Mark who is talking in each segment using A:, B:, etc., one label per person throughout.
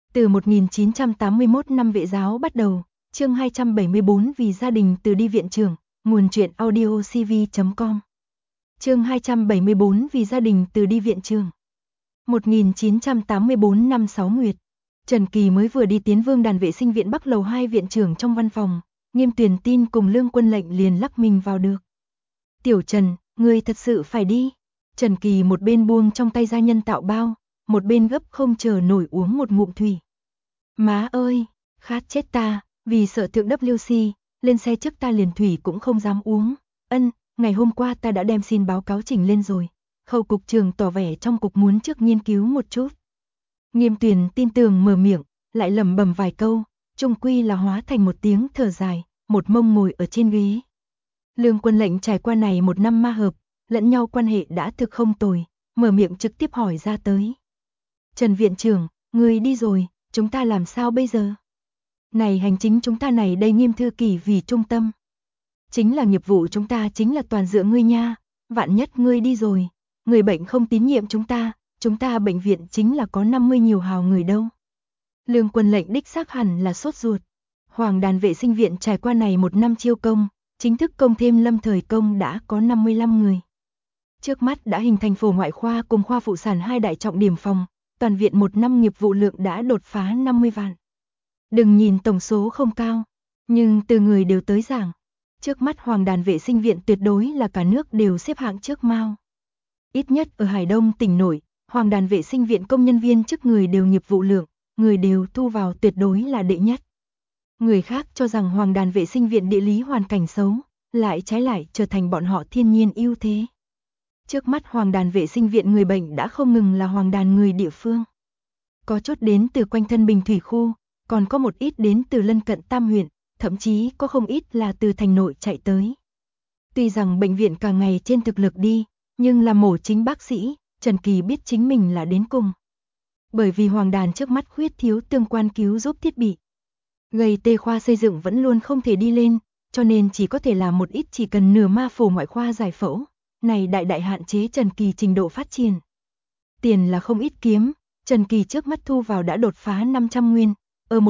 A: Từ 1981 năm vệ giáo bắt đầu, chương 274 vì gia đình từ đi viện trưởng, nguồn truyện audio cv.com. Chương 274 vì gia đình từ đi viện trưởng. 1984 năm 6 Nguyệt, Trần Kỳ mới vừa đi tiến Vương Đàn vệ sinh viện Bắc lầu 2 viện trưởng trong văn phòng, Nghiêm Tuyền Tin cùng Lương Quân Lệnh liền lắc mình vào được. Tiểu Trần, ngươi thật sự phải đi. Trần Kỳ một bên buông trong tay ra nhân tạo bao, một bên gấp không chờ nổi uống một ngụm thủy. Má ơi, khát chết ta, vì sợ thượng WC, lên xe trước ta liền thủy cũng không dám uống. Ngày hôm qua ta đã đem xin báo cáo trình lên rồi. Khâu cục trưởng tỏ vẻ trong cục muốn trước nghiên cứu một chút. Nghiêm Tuyền tin tưởng mở miệng, lại lẩm bẩm vài câu, chung quy là hóa thành một tiếng thở dài, một mông ngồi ở trên ghế. Lương Quân Lệnh trải qua này một năm ma hợp, lẫn nhau quan hệ đã thực không tồi, mở miệng trực tiếp hỏi ra tới. Trần viện trưởng, người đi rồi, chúng ta làm sao bây giờ? Này hành chính chúng ta này đây Nghiêm thư ký vì trung tâm. Chính là nghiệp vụ chúng ta chính là toàn dựa ngươi nha, vạn nhất ngươi đi rồi, người bệnh không tín nhiệm chúng ta bệnh viện chính là có 50 nhiều hào người đâu. Lương Quân Lệnh đích xác hẳn là sốt ruột. Hoàng Đàn vệ sinh viện trải qua này một năm chiêu công, chính thức công thêm lâm thời công đã có 55 người. Trước mắt đã hình thành phổ ngoại khoa cùng khoa phụ sản hai đại trọng điểm phòng, toàn viện một năm nghiệp vụ lượng đã đột phá 50 vạn. Đừng nhìn tổng số không cao, nhưng từ người đều tới giảng, trước mắt Hoàng Đàn vệ sinh viện tuyệt đối là cả nước đều xếp hạng trước mao. Ít nhất ở Hải Đông tỉnh nội, Hoàng Đàn vệ sinh viện công nhân viên chức người đều nghiệp vụ lượng, người đều thu vào tuyệt đối là đệ nhất. Người khác cho rằng Hoàng Đàn vệ sinh viện địa lý hoàn cảnh xấu, lại trái lại trở thành bọn họ thiên nhiên ưu thế. Trước mắt Hoàng Đàn vệ sinh viện người bệnh đã không ngừng là Hoàng Đàn người địa phương. Có chút đến từ quanh thân Bình Thủy khu, còn có một ít đến từ lân cận Tam huyện, thậm chí có không ít là từ thành nội chạy tới. Tuy rằng bệnh viện càng ngày trên thực lực đi, nhưng là mổ chính bác sĩ, Trần Kỳ biết chính mình là đến cùng. Bởi vì Hoàng Đàn trước mắt khuyết thiếu tương quan cứu giúp thiết bị. Gây tê khoa xây dựng vẫn luôn không thể đi lên, cho nên chỉ có thể làm một ít chỉ cần nửa ma phổ ngoại khoa giải phẫu. Này đại hạn chế Trần Kỳ trình độ phát triển. Tiền là không ít kiếm, Trần Kỳ trước mắt thu vào đã đột phá 500 nguyên, ở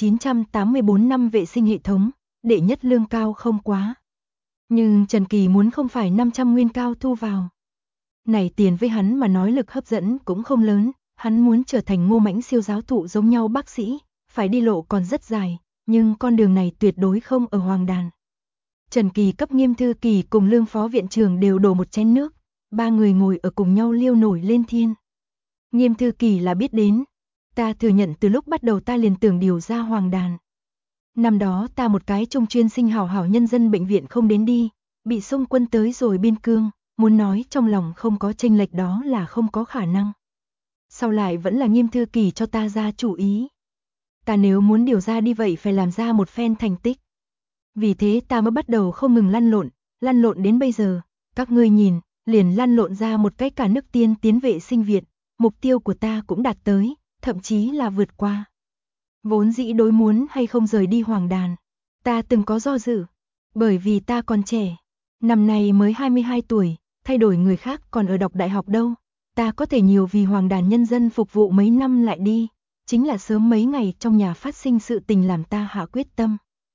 A: 1984 năm vệ sinh hệ thống, đệ nhất lương cao không quá. Nhưng Trần Kỳ muốn không phải 500 nguyên cao thu vào. Này tiền với hắn mà nói lực hấp dẫn cũng không lớn, hắn muốn trở thành Ngô Mãnh siêu giáo thụ giống nhau bác sĩ, phải đi lộ còn rất dài, nhưng con đường này tuyệt đối không ở Hoàng Đàn. Trần Kỳ cấp Nghiêm thư ký cùng Lương phó viện trưởng đều đổ một chén nước, ba người ngồi ở cùng nhau liêu nổi lên thiên. Nghiêm thư ký là biết đến, ta thừa nhận từ lúc bắt đầu ta liền tưởng điều ra Hoàng Đàn. Năm đó ta một cái trung chuyên sinh hảo nhân dân bệnh viện không đến đi, bị xung quân tới rồi biên cương, muốn nói trong lòng không có chênh lệch đó là không có khả năng. Sau lại vẫn là Nghiêm thư ký cho ta ra chủ ý. Ta nếu muốn điều ra đi vậy phải làm ra một phen thành tích. Vì thế ta mới bắt đầu không ngừng lăn lộn đến bây giờ, các ngươi nhìn, liền lăn lộn ra một cái cả nước tiên tiến vệ sinh viện, mục tiêu của ta cũng đạt tới, thậm chí là vượt qua. Vốn dĩ đối muốn hay không rời đi Hoàng Đàn, ta từng có do dự, bởi vì ta còn trẻ, năm nay mới 22 tuổi, thay đổi người khác còn ở đọc đại học đâu, ta có thể nhiều vì Hoàng Đàn nhân dân phục vụ mấy năm lại đi, chính là sớm mấy ngày trong nhà phát sinh sự tình làm ta hạ quyết tâm.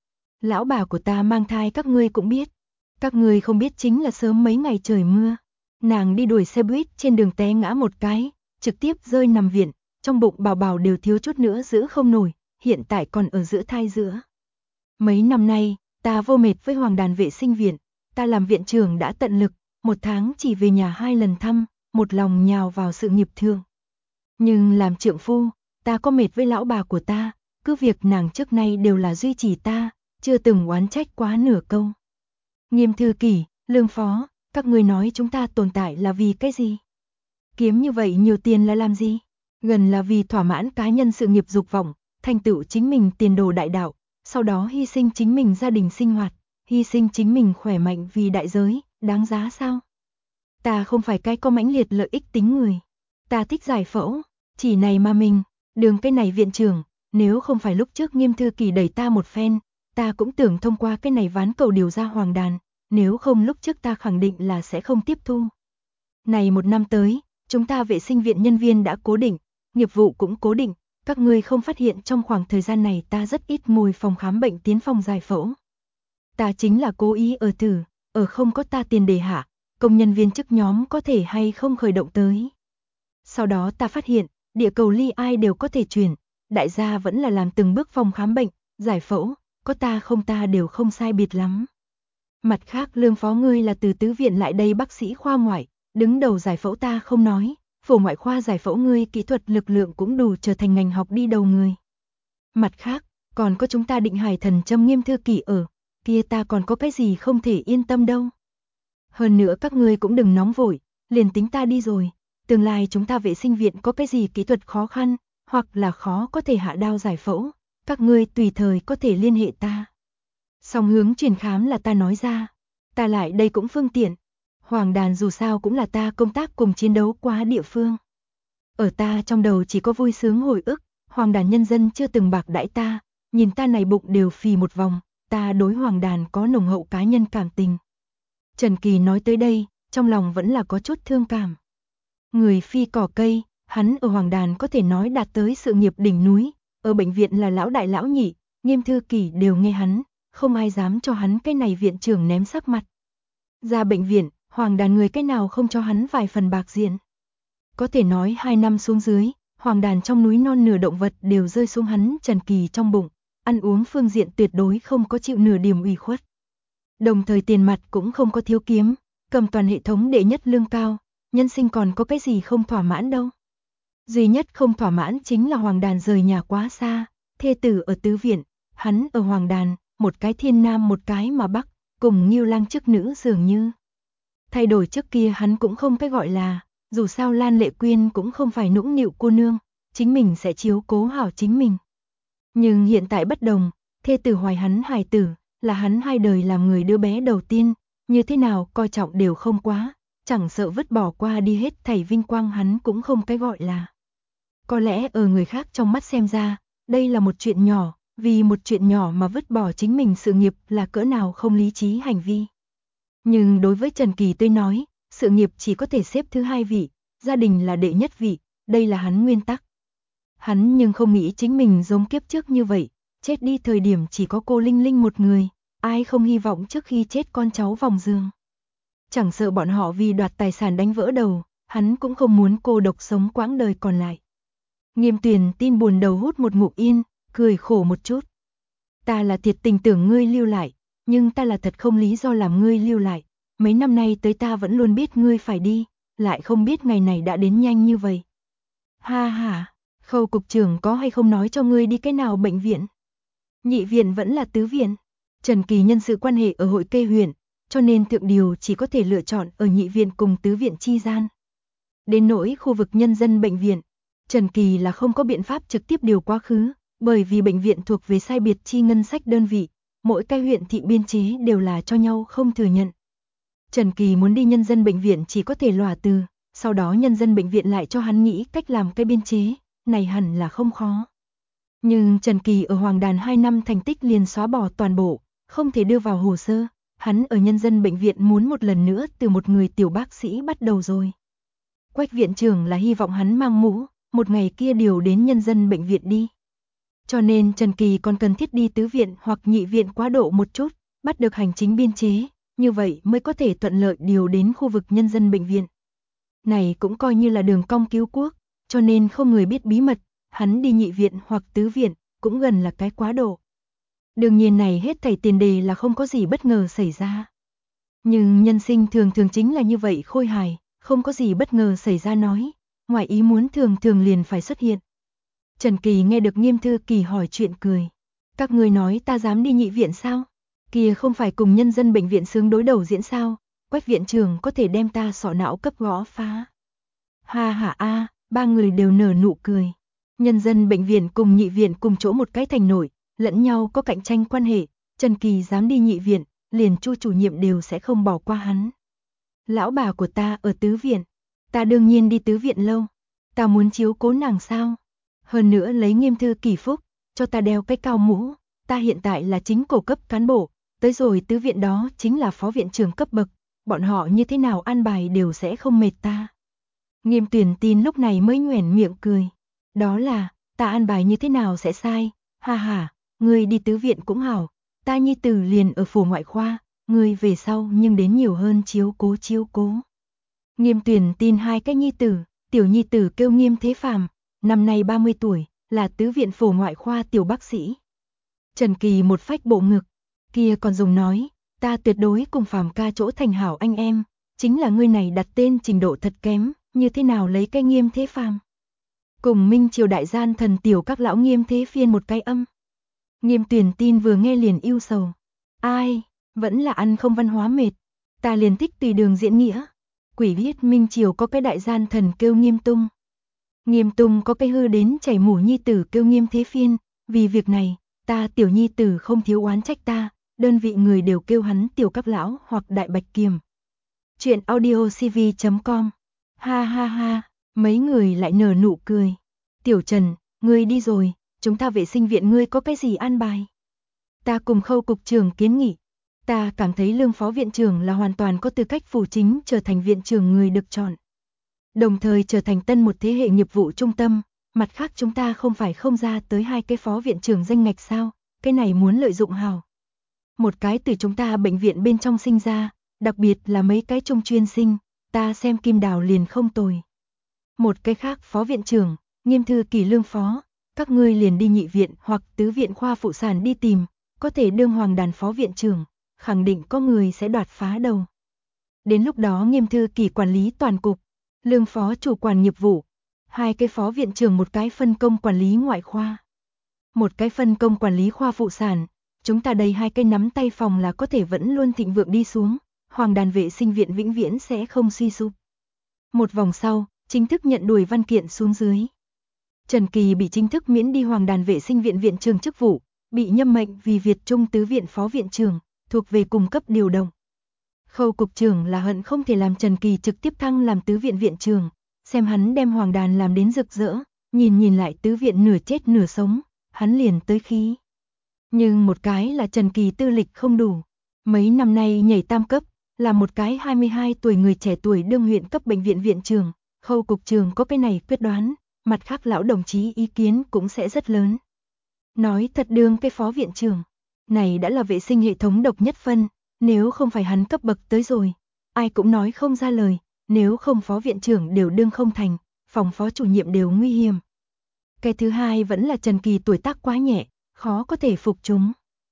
A: Lão bà của ta mang thai các ngươi cũng biết. Các ngươi không biết chính là sớm mấy ngày trời mưa. Nàng đi đuổi xe buýt trên đường té ngã một cái, trực tiếp rơi nằm viện, trong bụng bảo đều thiếu chút nữa giữ không nổi, hiện tại còn ở giữa thai giữa. Mấy năm nay, ta vô mệt với Hoàng Đàn vệ sinh viện, ta làm viện trưởng đã tận lực, một tháng chỉ về nhà 2 lần thăm, một lòng nhào vào sự nghiệp thương. Nhưng làm trượng phu, ta có mệt với lão bà của ta, cứ việc nàng trước nay đều là duy trì ta, chưa từng oán trách quá nửa câu. Nghiêm thư ký, Lương phó, các ngươi nói chúng ta tồn tại là vì cái gì? Kiếm như vậy nhiều tiền là làm gì? Gần là vì thỏa mãn cá nhân sự nghiệp dục vọng, thành tựu chính mình tiền đồ đại đạo, sau đó hy sinh chính mình gia đình sinh hoạt, hy sinh chính mình khỏe mạnh vì đại giới, đáng giá sao? Ta không phải cái có mãnh liệt lợi ích tính người. Ta thích giải phẫu, chỉ này mà mình, đường cái này viện trưởng, nếu không phải lúc trước Nghiêm thư ký đẩy ta một phen, ta cũng tưởng thông qua cái này ván cầu điều ra Hoàng Đàn, nếu không lúc trước ta khẳng định là sẽ không tiếp thu. Này một năm tới, chúng ta vệ sinh viện nhân viên đã cố định, nghiệp vụ cũng cố định, Các ngươi không phát hiện trong khoảng thời gian này ta rất ít ngồi phòng khám bệnh tiến phòng giải phẫu. Ta chính là cố ý ở thử, ở không có ta tiền đề hạ, công nhân viên chức nhóm có thể hay không khởi động tới. Sau đó ta phát hiện, địa cầu ly ai đều có thể chuyển, đại gia vẫn là làm từng bước phòng khám bệnh, giải phẫu, có ta không ta đều không sai biệt lắm. Mặt khác Lương phó ngươi là từ tứ viện lại đây bác sĩ khoa ngoại, đứng đầu giải phẫu ta không nói, phổ ngoại khoa giải phẫu ngươi kỹ thuật lực lượng cũng đủ trở thành ngành học đi đầu người. Mặt khác, còn có chúng ta Định Hải Thần Châm Nghiêm thư kỷ ở, kia ta còn có cái gì không thể yên tâm đâu. Hơn nữa các ngươi cũng đừng nóng vội, liền tính ta đi rồi, tương lai chúng ta vệ sinh viện có cái gì kỹ thuật khó khăn, hoặc là khó có thể hạ đao giải phẫu, các ngươi tùy thời có thể liên hệ ta. Song hướng truyền khám là ta nói ra, ta lại đây cũng phương tiện. Hoàng đàn dù sao cũng là ta công tác cùng chiến đấu quá địa phương. Ở ta trong đầu chỉ có vui sướng hồi ức, Hoàng đàn nhân dân chưa từng bạc đãi ta, nhìn ta này bụng đều phì một vòng, ta đối Hoàng đàn có nồng hậu cá nhân cảm tình. Trần Kỳ nói tới đây, trong lòng vẫn là có chút thương cảm. Người phi cỏ cây, hắn ở Hoàng đàn có thể nói đạt tới sự nghiệp đỉnh núi, ở bệnh viện là lão đại lão nhị, Nghiêm thư kỷ đều nghe hắn, không ai dám cho hắn cái này viện trưởng ném sắc mặt. Ra bệnh viện, Hoàng đàn người cái nào không cho hắn vài phần bạc diện. Có thể nói 2 năm xuống dưới, Hoàng đàn trong núi non nửa động vật đều rơi xuống hắn Trần Kỳ trong bụng, ăn uống phương diện tuyệt đối không có chịu nửa điểm ủy khuất. Đồng thời tiền mặt cũng không có thiếu kiếm, cầm toàn hệ thống đệ nhất lương cao, nhân sinh còn có cái gì không thỏa mãn đâu. Duy nhất không thỏa mãn chính là Hoàng đàn rời nhà quá xa, thê tử ở tứ viện, hắn ở Hoàng đàn, một cái thiên nam một cái mà bắc, cùng Nghiêu Lang chức nữ dường như. Thay đổi trước kia hắn cũng không cái gọi là, dù sao Lan Lệ Quyên cũng không phải nũng nịu cô nương, chính mình sẽ chiếu cố hảo chính mình. Nhưng hiện tại bất đồng, thê tử hoài hắn hài tử, là hắn 2 đời làm người đứa bé đầu tiên, như thế nào coi trọng đều không quá, chẳng sợ vứt bỏ qua đi hết thảy vinh quang hắn cũng không cái gọi là. Có lẽ ở người khác trong mắt xem ra, đây là một chuyện nhỏ, vì một chuyện nhỏ mà vứt bỏ chính mình sự nghiệp là cỡ nào không lý trí hành vi. Nhưng đối với Trần Kỳ tôi nói, sự nghiệp chỉ có thể xếp thứ 2 vị, gia đình là đệ nhất vị, đây là hắn nguyên tắc. Hắn nhưng không nghĩ chính mình giống kiếp trước như vậy, chết đi thời điểm chỉ có cô Linh Linh một người, ai không hy vọng trước khi chết con cháu vòng giường. Chẳng sợ bọn họ vì đoạt tài sản đánh vỡ đầu, hắn cũng không muốn cô độc sống quãng đời còn lại. Nghiêm Tuyền tin buồn đầu hút một ngụm yên, cười khổ một chút. Ta là thiệt tình tưởng ngươi lưu lại, nhưng ta là thật không lý do làm ngươi lưu lại. Mấy năm nay tới ta vẫn luôn biết ngươi phải đi, lại không biết ngày này đã đến nhanh như vậy. Ha ha, Khâu cục trưởng có hay không nói cho ngươi đi cái nào bệnh viện? Nhị viện vẫn là tứ viện. Trần Kỳ nhân sự quan hệ ở hội kê huyện, cho nên thượng điều chỉ có thể lựa chọn ở nhị viện cùng tứ viện chi gian. Đến nỗi khu vực nhân dân bệnh viện, Trần Kỳ là không có biện pháp trực tiếp điều quá khứ, bởi vì bệnh viện thuộc về sai biệt chi ngân sách đơn vị, mỗi cái huyện thị biên chế đều là cho nhau không thừa nhận. Trần Kỳ muốn đi nhân dân bệnh viện chỉ có thể lòa từ, sau đó nhân dân bệnh viện lại cho hắn nghĩ cách làm cái biên chế, này hẳn là không khó. Nhưng Trần Kỳ ở Hoàng Đàn 2 năm thành tích liền xóa bỏ toàn bộ, không thể đưa vào hồ sơ, hắn ở nhân dân bệnh viện muốn một lần nữa từ một người tiểu bác sĩ bắt đầu rồi. Quách viện trưởng là hy vọng hắn mang mũ, một ngày kia điều đến nhân dân bệnh viện đi. Cho nên Trần Kỳ còn cần thiết đi tứ viện hoặc nhị viện quá độ một chút, bắt được hành chính biên chế, như vậy mới có thể thuận lợi điều đến khu vực nhân dân bệnh viện. Này cũng coi như là đường cong cứu quốc, cho nên không người biết bí mật, hắn đi nhị viện hoặc tứ viện, cũng gần là cái quá độ. Đương nhiên này hết thảy tiền đề là không có gì bất ngờ xảy ra. Nhưng nhân sinh thường thường chính là như vậy khôi hài, không có gì bất ngờ xảy ra nói, ngoài ý muốn thường thường liền phải xuất hiện. Trần Kỳ nghe được Nghiêm thư kỳ hỏi chuyện cười. Các người nói ta dám đi nhị viện sao? Kia không phải cùng nhân dân bệnh viện sướng đối đầu diễn sao? Quách viện trưởng có thể đem ta sọ não cấp gõ phá. Ha ha a, 3 người đều nở nụ cười. Nhân dân bệnh viện cùng nhị viện cùng chỗ một cái thành nổi, lẫn nhau có cạnh tranh quan hệ, Trần Kỳ dám đi nhị viện, liền Chu chủ nhiệm đều sẽ không bỏ qua hắn. Lão bà của ta ở tứ viện, ta đương nhiên đi tứ viện lâu, ta muốn chiếu cố nàng sao? Hơn nữa lấy Nghiêm thư kỳ phúc, cho ta đeo cái cao mũ, ta hiện tại là chính cổ cấp cán bộ, tới rồi tứ viện đó chính là phó viện trưởng cấp bậc, bọn họ như thế nào an bài đều sẽ không mệt ta. Nghiêm Tuyền tin lúc này mới nhoẻn miệng cười, đó là, ta an bài như thế nào sẽ sai, ha ha, ngươi đi tứ viện cũng hảo, ta nhi tử liền ở phủ ngoại khoa, ngươi về sau nhưng đến nhiều hơn chiếu cố. Nghiêm Tuyền tin hai cái nhi tử, tiểu nhi tử kêu Nghiêm Thế Phàm, năm nay 30 tuổi, là tứ viện phủ ngoại khoa tiểu bác sĩ. Trần Kỳ một phách bộ ngực, kia còn dùng nói, ta tuyệt đối cùng Phàm ca chỗ thành hảo anh em, chính là ngươi này đặt tên trình độ thật kém, như thế nào lấy cái Nghiêm Thế Phàm. Cùng Minh Triều đại gian thần tiểu các lão Nghiêm Thế Phiên một cái âm. Nghiêm Tuyền tin vừa nghe liền ưu sầu. Ai, vẫn là ăn không văn hóa mệt, ta liền thích tùy đường diễn nghĩa. Quỷ biết Minh Triều có cái đại gian thần kêu Nghiêm Tung. Nghiêm Tung có cái hư đến chảy mủ nhi tử kêu Nghiêm Thế Phiên, vì việc này, ta tiểu nhi tử không thiếu oán trách ta, đơn vị người đều kêu hắn tiểu các lão hoặc đại bạch kiềm. Chuyện audiocv.com. Ha ha ha, mấy người lại nở nụ cười. Tiểu Trần, ngươi đi rồi, chúng ta vệ sinh viện ngươi có cái gì an bài? Ta cùng Khâu cục trưởng kiến nghị. Ta cảm thấy Lương phó viện trưởng là hoàn toàn có tư cách phủ chính trở thành viện trưởng người được chọn. Đồng thời trở thành tân một thế hệ nghiệp vụ trung tâm, mặt khác chúng ta không phải không ra tới hai cái phó viện trưởng danh ngạch sao, cái này muốn lợi dụng hào. Một cái từ chúng ta bệnh viện bên trong sinh ra, đặc biệt là mấy cái trung chuyên sinh, ta xem Kim Đào liền không tồi. Một cái khác phó viện trưởng, Nghiêm Thư Kỳ Lương phó, các ngươi liền đi nhị viện hoặc tứ viện khoa phụ sản đi tìm, có thể đương hoàng đàn phó viện trưởng, khẳng định có người sẽ đoạt phá đầu. Đến lúc đó Nghiêm Thư Kỳ quản lý toàn cục, Lương phó chủ quản nghiệp vụ, hai cái phó viện trưởng một cái phân công quản lý ngoại khoa, một cái phân công quản lý khoa phụ sản, chúng ta đây hai cái nắm tay phòng là có thể vẫn luôn thịnh vượng đi xuống, hoàng đàn vệ sinh viện vĩnh viễn sẽ không suy sụp. Một vòng sau, chính thức nhận đuổi văn kiện xuống dưới. Trần Kỳ bị chính thức miễn đi hoàng đàn vệ sinh viện viện trưởng chức vụ, bị nhâm mệnh vì Việt Trung tứ viện phó viện trưởng, thuộc về cùng cấp điều động. Khâu cục trưởng là hận không thể làm Trần Kỳ trực tiếp thăng làm tứ viện viện trưởng, xem hắn đem hoàng đàn làm đến rực rỡ, nhìn lại tứ viện nửa chết nửa sống, hắn liền tới khí. Nhưng một cái là Trần Kỳ tư lịch không đủ, mấy năm nay nhảy tam cấp, là một cái 22 tuổi người trẻ tuổi đương huyện cấp bệnh viện viện trưởng, Khâu cục trưởng có cái này quyết đoán, mặt khác lão đồng chí ý kiến cũng sẽ rất lớn. Nói thật đương cái phó viện trưởng, này đã là vệ sinh hệ thống độc nhất phân, nếu không phải hắn cấp bậc tới rồi, ai cũng nói không ra lời, nếu không phó viện trưởng đều đương không thành, phòng phó chủ nhiệm đều nguy hiểm. Cái thứ hai vẫn là Trần Kỳ tuổi tác quá nhẹ, khó có thể phục chúng.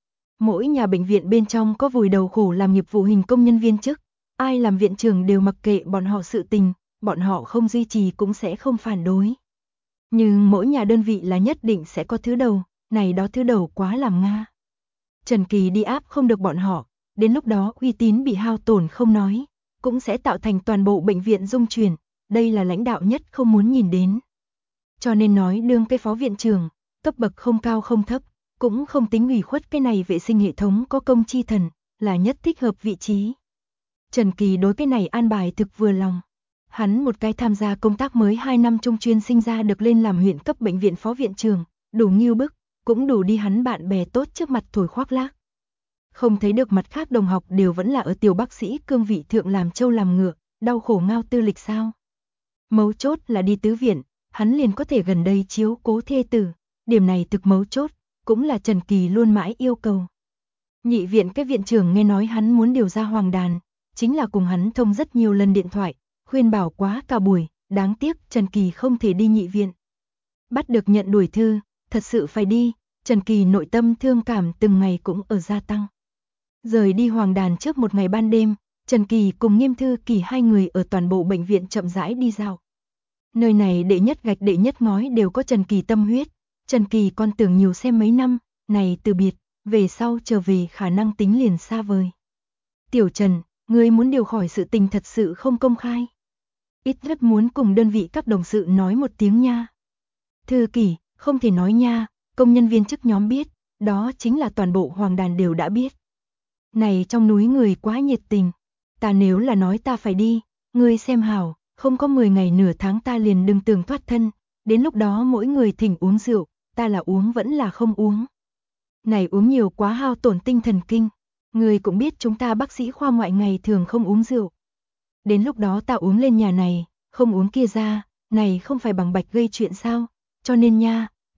A: Mỗi nhà bệnh viện bên trong có vùi đầu khổ làm nghiệp vụ hình công nhân viên chức, ai làm viện trưởng đều mặc kệ bọn họ sự tình, bọn họ không duy trì cũng sẽ không phản đối. Nhưng mỗi nhà đơn vị là nhất định sẽ có thứ đầu, này đó thứ đầu quá làm Nga. Trần Kỳ đi áp không được bọn họ, đến lúc đó uy tín bị hao tổn không nói, cũng sẽ tạo thành toàn bộ bệnh viện rung chuyển, đây là lãnh đạo nhất không muốn nhìn đến. Cho nên nói đương cái phó viện trưởng, cấp bậc không cao không thấp, cũng không tính ủy khuất cái này vệ sinh hệ thống có công chi thần, là nhất thích hợp vị trí. Trần Kỳ đối cái này an bài thực vừa lòng. Hắn một cái tham gia công tác mới 2 năm trung chuyên sinh ra được lên làm huyện cấp bệnh viện phó viện trưởng, đủ nghiêu bức, cũng đủ đi hắn bạn bè tốt trước mặt thổi khoác lác. Không thấy được mặt khác đồng học đều vẫn là ở tiểu bác sĩ cương vị thượng làm trâu làm ngựa, đau khổ ngao tư lịch sao. Mấu chốt là đi tứ viện, hắn liền có thể gần đây chiếu cố thê tử, điểm này thực mấu chốt, cũng là Trần Kỳ luôn mãi yêu cầu. Nhị viện cái viện trưởng nghe nói hắn muốn điều ra hoàng đàn, chính là cùng hắn thông rất nhiều lần điện thoại, khuyên bảo quá cả buổi, đáng tiếc Trần Kỳ không thể đi nhị viện. Bắt được nhận đuổi thư, thật sự phải đi, Trần Kỳ nội tâm thương cảm từng ngày cũng ở gia tăng. Rời đi hoàng đàn trước một ngày ban đêm, Trần Kỳ cùng Nghiêm Thư Kỳ hai người ở toàn bộ bệnh viện chậm rãi đi dạo. Nơi này đệ nhất gạch đệ nhất ngói đều có Trần Kỳ tâm huyết, Trần Kỳ còn tưởng nhiều xem mấy năm, này từ biệt, về sau trở về khả năng tính liền xa vời. Tiểu Trần, ngươi muốn điều khỏi sự tình thật sự không công khai. Ít nhất muốn cùng đơn vị các đồng sự nói một tiếng nha. Thư Kỳ, không thể nói nha, công nhân viên chức nhóm biết, đó chính là toàn bộ hoàng đàn đều đã biết. Này trong núi người quá nhiệt tình, ta nếu là nói ta phải đi, ngươi xem hảo, không có 10 ngày nửa tháng ta liền đừng tưởng thoát thân, đến lúc đó mỗi người thỉnh uống rượu, ta là uống vẫn là không uống. Này uống nhiều quá hao tổn tinh thần kinh, ngươi cũng biết chúng ta bác sĩ khoa ngoại ngày thường không uống rượu. Đến lúc đó ta uống lên nhà này, không uống kia ra, này không phải bằng bạch gây chuyện sao, cho nên nha,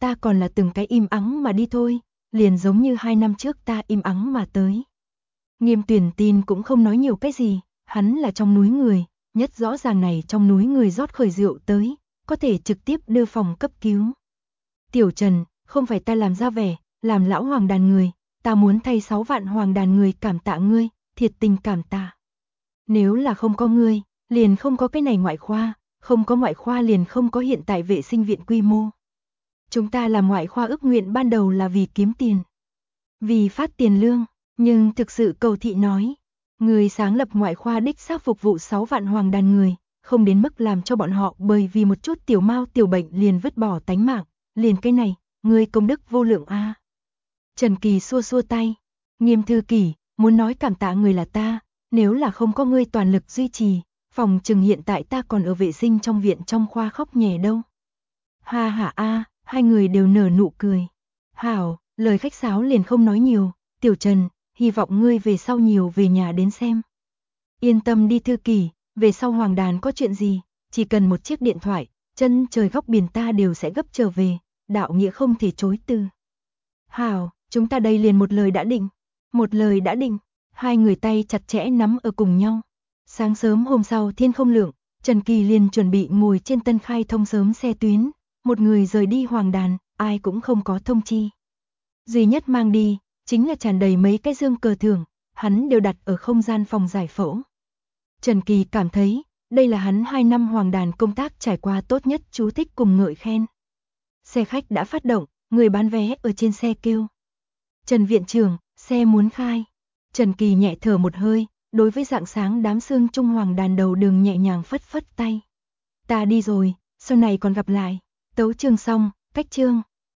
A: ta còn là từng cái im ắng mà đi thôi, liền giống như 2 năm trước ta im ắng mà tới. Nghiêm Tuyền Tin cũng không nói nhiều cái gì, hắn là trong núi người, nhất rõ ràng này trong núi người rót khởi rượu tới, có thể trực tiếp đưa phòng cấp cứu. Tiểu Trần, không phải ta làm ra vẻ, làm lão hoàng đàn người, ta muốn thay 6 vạn hoàng đàn người cảm tạ ngươi, thiệt tình cảm tạ. Nếu là không có ngươi, liền không có cái này ngoại khoa, không có ngoại khoa liền không có hiện tại vệ sinh viện quy mô. Chúng ta làm ngoại khoa ước nguyện ban đầu là vì kiếm tiền, vì phát tiền lương, nhưng thực sự cầu thị nói, người sáng lập ngoại khoa đích xác phục vụ 6 vạn hoàng đàn người, không đến mức làm cho bọn họ bởi vì một chút tiểu mao tiểu bệnh liền vứt bỏ tánh mạng, liền cái này, người công đức vô lượng a. Trần Kỳ xua xua tay, Nghiêm thư kỷ, muốn nói cảm tạ người là ta, nếu là không có ngươi toàn lực duy trì, phòng chừng hiện tại ta còn ở vệ sinh trong viện trong khoa khóc nhè đâu. Ha ha a, hai người đều nở nụ cười. Hảo, lời khách sáo liền không nói nhiều, Tiểu Trần, hy vọng ngươi về sau nhiều về nhà đến xem. Yên tâm đi thư kỷ, về sau hoàng đàn có chuyện gì, chỉ cần một chiếc điện thoại, chân trời góc biển ta đều sẽ gấp trở về, đạo nghĩa không thể chối từ. Hảo, chúng ta đây liền một lời đã định. Một lời đã định, hai người tay chặt chẽ nắm ở cùng nhau. Sáng sớm hôm sau thiên không lượng, Trần Kỳ liền chuẩn bị ngồi trên tân khai thông sớm xe tuyến, một người rời đi hoàng đàn, ai cũng không có thông chi. Duy nhất mang đi, chính là tràn đầy mấy cái dương cờ thưởng, hắn đều đặt ở không gian phòng giải phẫu. Trần Kỳ cảm thấy, đây là hắn 2 năm hoàng đàn công tác trải qua tốt nhất chú thích cùng ngợi khen. Xe khách đã phát động, người bán vé ở trên xe kêu. Trần viện trưởng, xe muốn khai. Trần Kỳ nhẹ thở một hơi, đối với rạng sáng đám sương trung hoàng đàn đầu đường nhẹ nhàng phất phất tay. Ta đi rồi, sau này còn gặp lại. Tấu chương xong, cách chương.